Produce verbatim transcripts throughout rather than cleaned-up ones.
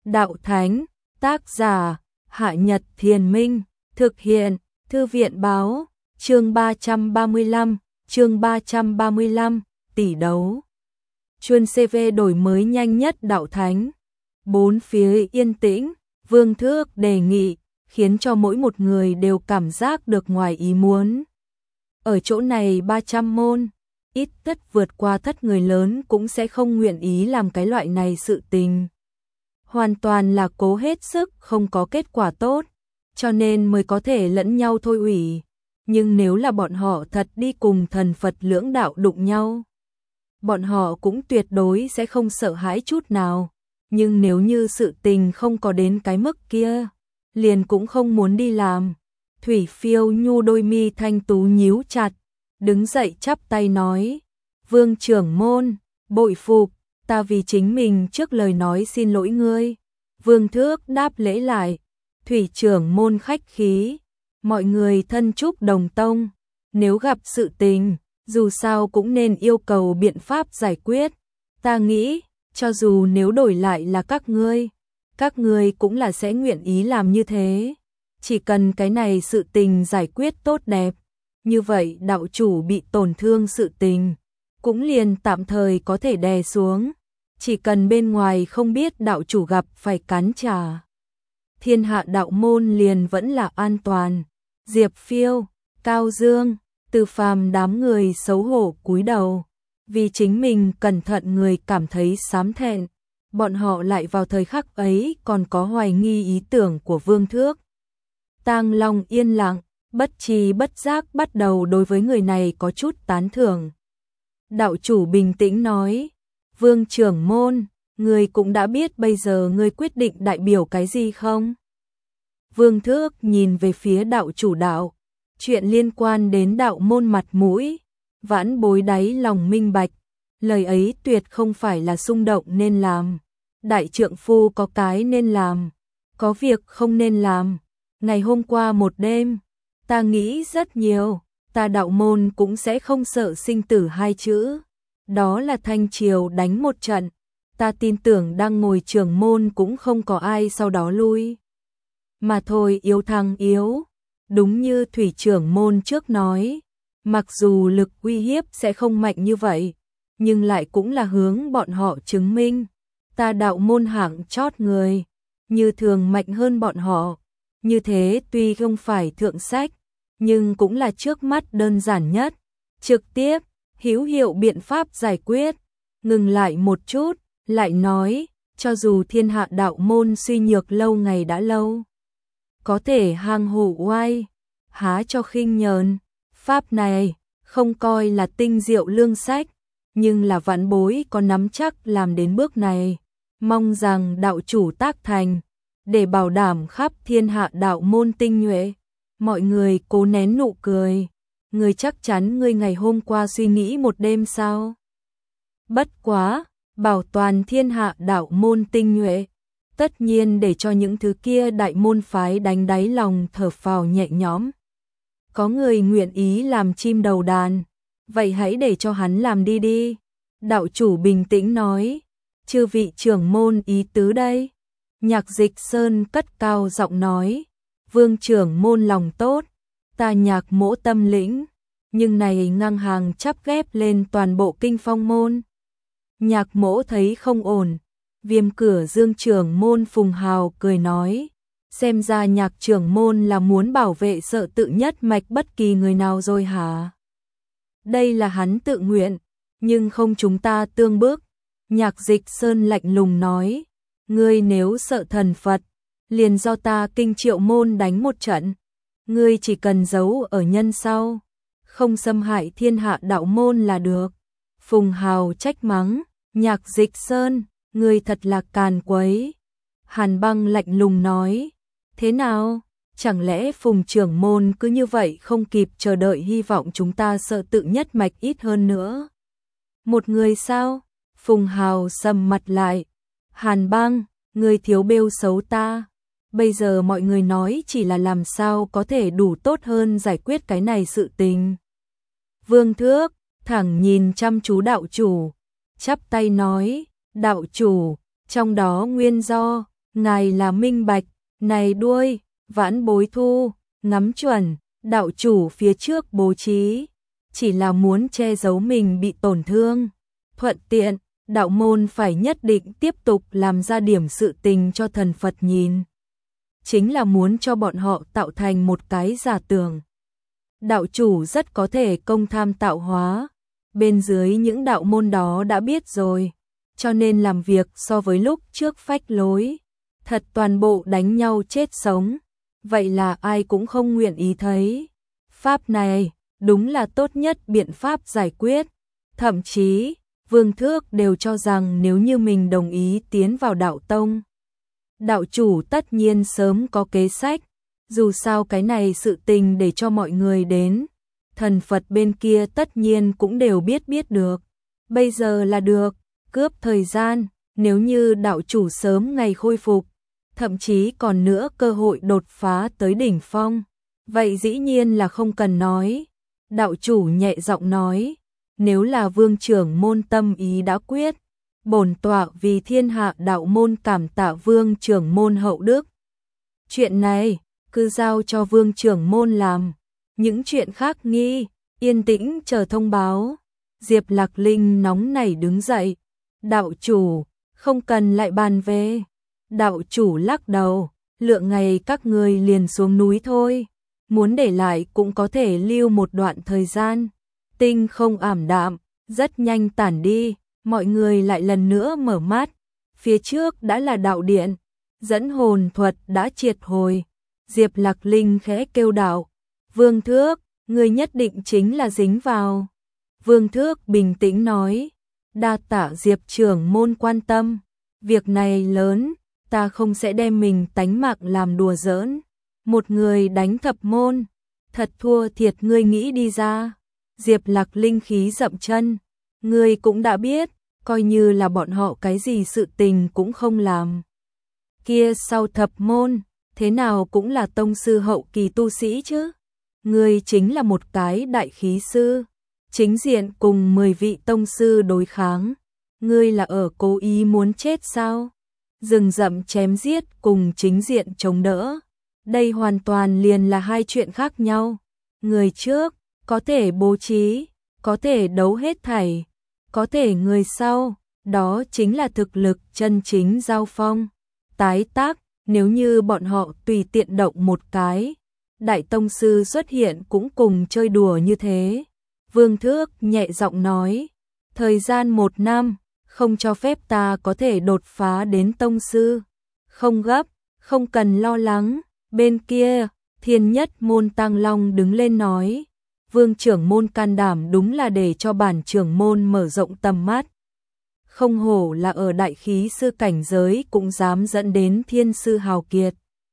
Đạo Thánh, tác giả, Hạ Nhật Thiền Minh, thực hiện, Thư viện Báo, chương ba trăm ba mươi lăm, chương ba trăm ba mươi lăm, tỷ đấu. Chuân xê vê đổi mới nhanh nhất Đạo Thánh. Bốn phía yên tĩnh, Vương Thước đề nghị, khiến cho mỗi một người đều cảm giác được ngoài ý muốn. Ở chỗ này ba trăm môn, ít tất vượt qua thất người lớn cũng sẽ không nguyện ý làm cái loại này sự tình. Hoàn toàn là cố hết sức không có kết quả tốt, cho nên mới có thể lẫn nhau thôi ủy. Nhưng nếu là bọn họ thật đi cùng thần Phật lưỡng đạo đụng nhau, bọn họ cũng tuyệt đối sẽ không sợ hãi chút nào. Nhưng nếu như sự tình không có đến cái mức kia, liền cũng không muốn đi làm. Thủy Phiêu Nhu đôi mi thanh tú nhíu chặt, đứng dậy chắp tay nói, Vương trưởng môn, bội phục, ta vì chính mình trước lời nói xin lỗi ngươi. Vương Thước đáp lễ lại, Thủy trưởng môn khách khí, mọi người thân chúc đồng tông, nếu gặp sự tình, dù sao cũng nên yêu cầu biện pháp giải quyết. Ta nghĩ, cho dù nếu đổi lại là các ngươi, các ngươi cũng là sẽ nguyện ý làm như thế. Chỉ cần cái này sự tình giải quyết tốt đẹp, như vậy đạo chủ bị tổn thương sự tình, cũng liền tạm thời có thể đè xuống. Chỉ cần bên ngoài không biết đạo chủ gặp phải cắn trả, thiên hạ đạo môn liền vẫn là an toàn. Diệp Phiêu, Cao Dương, Từ Phàm đám người xấu hổ cúi đầu, vì chính mình cẩn thận người cảm thấy xám thẹn. Bọn họ lại vào thời khắc ấy còn có hoài nghi ý tưởng của Vương Thước. Tang Long yên lặng, bất tri bất giác bắt đầu đối với người này có chút tán thưởng. Đạo chủ bình tĩnh nói, Vương trưởng môn, người cũng đã biết bây giờ người quyết định đại biểu cái gì không? Vương Thước nhìn về phía đạo chủ đạo, chuyện liên quan đến đạo môn mặt mũi, vãn bối đáy lòng minh bạch, lời ấy tuyệt không phải là xung động nên làm. Đại trượng phu có cái nên làm, có việc không nên làm. Ngày hôm qua một đêm, ta nghĩ rất nhiều, ta đạo môn cũng sẽ không sợ sinh tử hai chữ. Đó là Thanh Triều đánh một trận, ta tin tưởng đang ngồi trưởng môn cũng không có ai sau đó lui. Mà thôi, yếu thăng yếu, đúng như Thủy trưởng môn trước nói, mặc dù lực uy hiếp sẽ không mạnh như vậy, nhưng lại cũng là hướng bọn họ chứng minh. Ta đạo môn hạng chót người, như thường mạnh hơn bọn họ. Như thế tuy không phải thượng sách, nhưng cũng là trước mắt đơn giản nhất, trực tiếp, hữu hiệu biện pháp giải quyết. Ngừng lại một chút, lại nói, cho dù thiên hạ đạo môn suy nhược lâu ngày đã lâu, có thể hang hổ oai, há cho khinh nhờn. Pháp này, không coi là tinh diệu lương sách, nhưng là vãn bối có nắm chắc làm đến bước này. Mong rằng đạo chủ tác thành, để bảo đảm khắp thiên hạ đạo môn tinh nhuệ. Mọi người cố nén nụ cười. Người chắc chắn ngươi ngày hôm qua suy nghĩ một đêm sao? Bất quá, bảo toàn thiên hạ đạo môn tinh nhuệ, tất nhiên để cho những thứ kia đại môn phái đánh đáy lòng thở phào nhẹ nhõm. Có người nguyện ý làm chim đầu đàn, vậy hãy để cho hắn làm đi đi. Đạo chủ bình tĩnh nói, chư vị trưởng môn ý tứ đây. Nhạc Dịch Sơn cất cao giọng nói, Vương trưởng môn lòng tốt, ta Nhạc Mỗ tâm lĩnh, nhưng này ngang hàng chắp ghép lên toàn bộ kinh phong môn. Nhạc Mỗ thấy không ổn. Viêm Cửa Dương trưởng môn Phùng Hào cười nói, xem ra Nhạc trưởng môn là muốn bảo vệ sợ tự nhất mạch bất kỳ người nào rồi hả? Đây là hắn tự nguyện, nhưng không chúng ta tương bước. Nhạc Dịch Sơn lạnh lùng nói, ngươi nếu sợ thần Phật, liền do ta Kinh Triệu môn đánh một trận. Ngươi chỉ cần giấu ở nhân sau, không xâm hại thiên hạ đạo môn là được. Phùng Hào trách mắng, Nhạc Dịch Sơn, ngươi thật là càn quấy. Hàn Băng lạnh lùng nói, thế nào? Chẳng lẽ Phùng trưởng môn cứ như vậy không kịp chờ đợi hy vọng chúng ta sợ tự nhất mạch ít hơn nữa? Một người sao? Phùng Hào sầm mặt lại. Hàn Băng, ngươi thiếu bêu xấu ta. Bây giờ mọi người nói chỉ là làm sao có thể đủ tốt hơn giải quyết cái này sự tình. Vương Thước, thẳng nhìn chăm chú đạo chủ, chắp tay nói, đạo chủ, trong đó nguyên do, ngài là minh bạch, này đuôi, vãn bối thu, ngắm chuẩn, đạo chủ phía trước bố trí, chỉ là muốn che giấu mình bị tổn thương. Thuận tiện, đạo môn phải nhất định tiếp tục làm ra điểm sự tình cho thần Phật nhìn. Chính là muốn cho bọn họ tạo thành một cái giả tưởng. Đạo chủ rất có thể công tham tạo hóa, bên dưới những đạo môn đó đã biết rồi, cho nên làm việc so với lúc trước phách lối, thật toàn bộ đánh nhau chết sống, vậy là ai cũng không nguyện ý thấy. Pháp này, đúng là tốt nhất biện pháp giải quyết, thậm chí, Vương Thước đều cho rằng nếu như mình đồng ý tiến vào đạo tông, đạo chủ tất nhiên sớm có kế sách, dù sao cái này sự tình để cho mọi người đến, thần Phật bên kia tất nhiên cũng đều biết biết được. Bây giờ là được, cướp thời gian, nếu như đạo chủ sớm ngày khôi phục, thậm chí còn nữa cơ hội đột phá tới đỉnh phong, vậy dĩ nhiên là không cần nói. Đạo chủ nhẹ giọng nói, nếu là vương trưởng môn tâm ý đã quyết, bổn tọa vì thiên hạ đạo môn cảm tạ vương trưởng môn hậu đức. Chuyện này, cứ giao cho vương trưởng môn làm, những chuyện khác nghi, yên tĩnh chờ thông báo. Diệp Lạc Linh nóng nảy đứng dậy, đạo chủ, không cần lại bàn về. Đạo chủ lắc đầu, lượng ngày các người liền xuống núi thôi, muốn để lại cũng có thể lưu một đoạn thời gian. Tinh không ảm đạm, rất nhanh tản đi, mọi người lại lần nữa mở mắt, phía trước đã là đạo điện, dẫn hồn thuật đã triệt hồi. Diệp Lạc Linh khẽ kêu đạo, Vương Thước, người nhất định chính là dính vào. Vương Thước bình tĩnh nói, đa tạ Diệp trưởng môn quan tâm, việc này lớn, ta không sẽ đem mình tánh mạng làm đùa giỡn. Một người đánh thập môn, thật thua thiệt ngươi nghĩ đi ra. Diệp Lạc Linh khí dậm chân, ngươi cũng đã biết, coi như là bọn họ cái gì sự tình cũng không làm. Kia sau thập môn, thế nào cũng là tông sư hậu kỳ tu sĩ chứ. Ngươi chính là một cái đại khí sư, chính diện cùng mười vị tông sư đối kháng. Ngươi là ở cố ý muốn chết sao? Rừng rậm chém giết cùng chính diện chống đỡ. Đây hoàn toàn liền là hai chuyện khác nhau. Người trước, có thể bố trí, có thể đấu hết thảy, có thể người sau, đó chính là thực lực chân chính giao phong. Tái tác, nếu như bọn họ tùy tiện động một cái, đại tông sư xuất hiện cũng cùng chơi đùa như thế. Vương Thước nhẹ giọng nói, thời gian một năm, không cho phép ta có thể đột phá đến tông sư. Không gấp, không cần lo lắng. Bên kia, Thiên Nhất môn Tăng Long đứng lên nói, Vương trưởng môn can đảm đúng là để cho bản trưởng môn mở rộng tầm mắt. Không hổ là ở đại khí sư cảnh giới cũng dám dẫn đến thiên sư hào kiệt.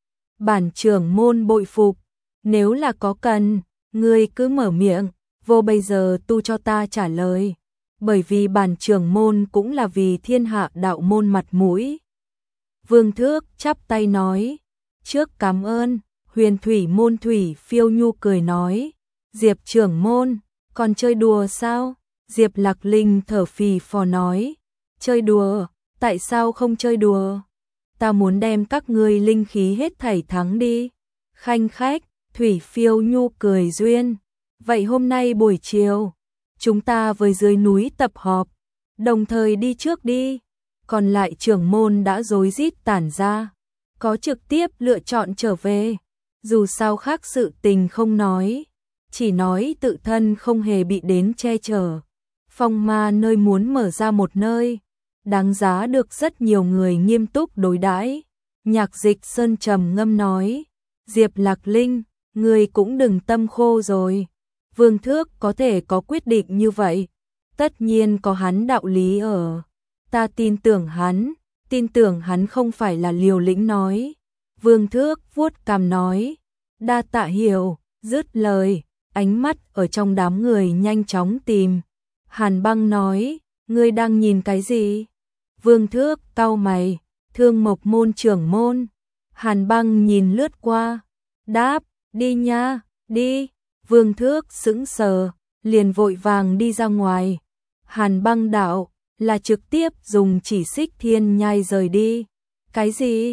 Bản trưởng môn bội phục, nếu là có cần, ngươi cứ mở miệng, vô bây giờ tu cho ta trả lời. Bởi vì bản trưởng môn cũng là vì thiên hạ đạo môn mặt mũi. Vương Thước chắp tay nói, trước cảm ơn. Huyền thủy môn Thủy Phiêu Nhu cười nói, Diệp trưởng môn, còn chơi đùa sao? Diệp Lạc Linh thở phì phò nói, chơi đùa, tại sao không chơi đùa? Ta muốn đem các ngươi linh khí hết thảy thắng đi. Khanh khách, Thủy Phiêu Nhu cười duyên, vậy hôm nay buổi chiều, chúng ta với dưới núi tập họp, đồng thời đi trước đi. Còn lại trưởng môn đã rối rít tản ra, có trực tiếp lựa chọn trở về. Dù sao khác sự tình không nói, chỉ nói tự thân không hề bị đến che chở. Phong ma nơi muốn mở ra một nơi, đáng giá được rất nhiều người nghiêm túc đối đãi. Nhạc Dịch Sơn trầm ngâm nói, Diệp Lạc Linh, người cũng đừng tâm khô rồi. Vương Thước có thể có quyết định như vậy, tất nhiên có hắn đạo lý ở. Ta tin tưởng hắn, tin tưởng hắn không phải là liều lĩnh nói. Vương Thước vuốt cằm nói, đa tạ hiểu, dứt lời, ánh mắt ở trong đám người nhanh chóng tìm. Hàn Băng nói, ngươi đang nhìn cái gì? Vương Thước cau mày, Thương Mộc môn trưởng môn. Hàn Băng nhìn lướt qua, đáp, đi nha, đi. Vương Thước sững sờ, liền vội vàng đi ra ngoài. Hàn Băng đạo, là trực tiếp dùng chỉ xích thiên nhai rời đi. Cái gì?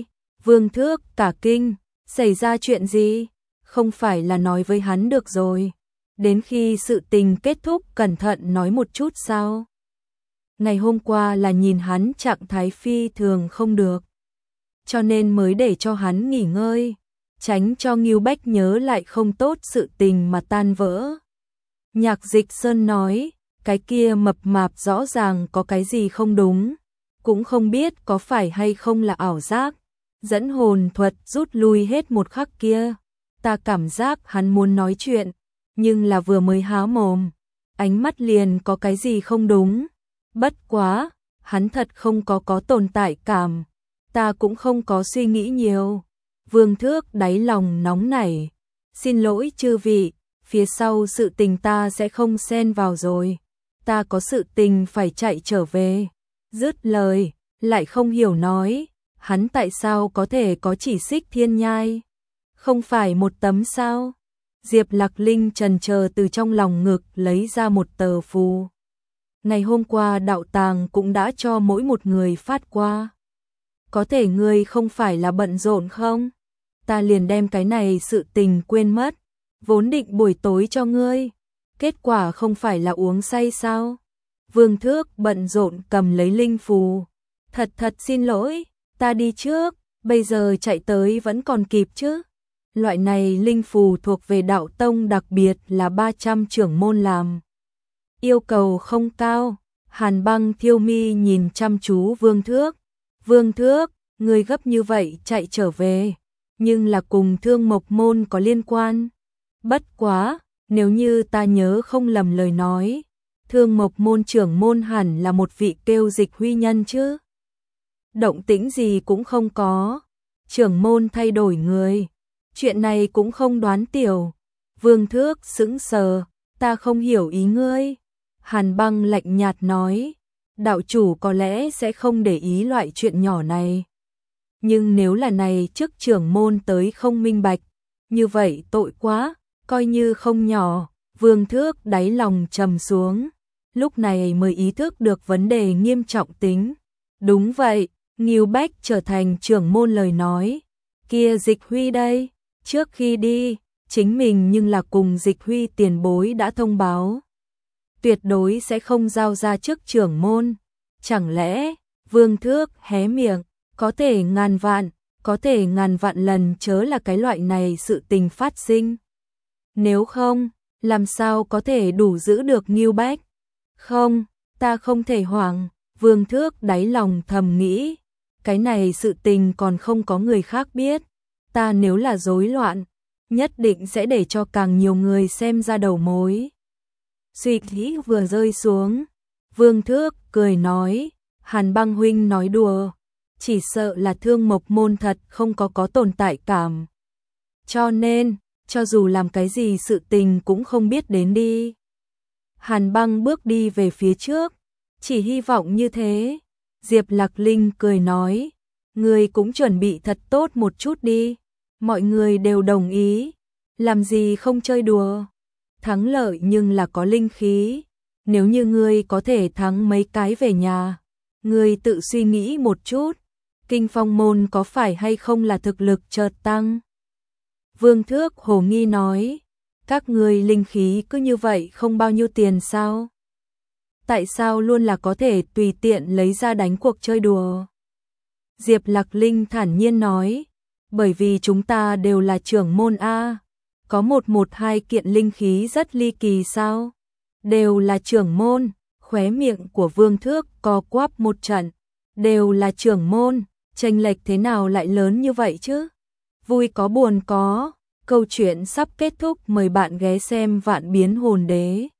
Vương Thước cả kinh, xảy ra chuyện gì? Không phải là nói với hắn được rồi. Đến khi sự tình kết thúc cẩn thận nói một chút sao? Ngày hôm qua là nhìn hắn trạng thái phi thường không được, cho nên mới để cho hắn nghỉ ngơi, tránh cho Ngưu Bách nhớ lại không tốt sự tình mà tan vỡ. Nhạc Dịch Sơn nói, cái kia mập mạp rõ ràng có cái gì không đúng, cũng không biết có phải hay không là ảo giác. Dẫn hồn thuật rút lui hết một khắc kia, ta cảm giác hắn muốn nói chuyện, nhưng là vừa mới há mồm, ánh mắt liền có cái gì không đúng. Bất quá, hắn thật không có có tồn tại cảm, ta cũng không có suy nghĩ nhiều. Vương Thước đáy lòng nóng nảy, xin lỗi chư vị, phía sau sự tình ta sẽ không xen vào rồi, ta có sự tình phải chạy trở về. Dứt lời, lại không hiểu nói, hắn tại sao có thể có chỉ xích thiên nhai, không phải một tấm sao? Diệp Lạc Linh trần chờ từ trong lòng ngực lấy ra một tờ phù. Ngày hôm qua đạo tàng cũng đã cho mỗi một người phát qua. Có thể ngươi không phải là bận rộn không? Ta liền đem cái này sự tình quên mất, vốn định buổi tối cho ngươi, kết quả không phải là uống say sao? Vương Thước bận rộn cầm lấy linh phù. Thật thật xin lỗi, ta đi trước, bây giờ chạy tới vẫn còn kịp chứ. Loại này linh phù thuộc về đạo tông, đặc biệt là ba trăm trưởng môn làm. Yêu cầu không cao. Hàn Băng Thiêu Mi nhìn chăm chú Vương Thước. Vương Thước, người gấp như vậy chạy trở về, nhưng là cùng Thương Mộc môn có liên quan. Bất quá, nếu như ta nhớ không lầm lời nói, Thương Mộc môn trưởng môn hẳn là một vị kêu Dịch Huy nhân chứ. Động tĩnh gì cũng không có, trưởng môn thay đổi người, chuyện này cũng không đoán tiểu. Vương Thước sững sờ, ta không hiểu ý ngươi. Hàn Băng lạnh nhạt nói, đạo chủ có lẽ sẽ không để ý loại chuyện nhỏ này. Nhưng nếu là này trước trưởng môn tới không minh bạch, như vậy tội quá, coi như không nhỏ. Vương Thước đáy lòng trầm xuống, lúc này mới ý thức được vấn đề nghiêm trọng tính. Đúng vậy, Ngưu Bách trở thành trưởng môn lời nói, kia Dịch Huy đây, trước khi đi, chính mình nhưng là cùng Dịch Huy tiền bối đã thông báo, tuyệt đối sẽ không giao ra trước trưởng môn. Chẳng lẽ, Vương Thước hé miệng, có thể ngàn vạn, có thể ngàn vạn lần chớ là cái loại này sự tình phát sinh. Nếu không, làm sao có thể đủ giữ được Ngưu Bách? Không, ta không thể hoảng. Vương Thước đáy lòng thầm nghĩ, cái này sự tình còn không có người khác biết, ta nếu là rối loạn, nhất định sẽ để cho càng nhiều người xem ra đầu mối. Suy nghĩ vừa rơi xuống, Vương Thước cười nói, Hàn Băng huynh nói đùa, chỉ sợ là Thương Mộc môn thật không có có tồn tại cảm. Cho nên, cho dù làm cái gì sự tình cũng không biết đến đi. Hàn Băng bước đi về phía trước, chỉ hy vọng như thế. Diệp Lạc Linh cười nói, người cũng chuẩn bị thật tốt một chút đi. Mọi người đều đồng ý, làm gì không chơi đùa. Thắng lợi nhưng là có linh khí, nếu như ngươi có thể thắng mấy cái về nhà, ngươi tự suy nghĩ một chút, Kinh Phong môn có phải hay không là thực lực chợt tăng. Vương Thước hồ nghi nói, các ngươi linh khí cứ như vậy không bao nhiêu tiền sao? Tại sao luôn là có thể tùy tiện lấy ra đánh cuộc chơi đùa? Diệp Lạc Linh thản nhiên nói, bởi vì chúng ta đều là trưởng môn A, có một một hai kiện linh khí rất ly kỳ sao? Đều là trưởng môn, khóe miệng của Vương Thước co quắp một trận, đều là trưởng môn, chênh lệch thế nào lại lớn như vậy chứ? Vui có buồn có, câu chuyện sắp kết thúc, mời bạn ghé xem Vạn Biến Hồn Đế.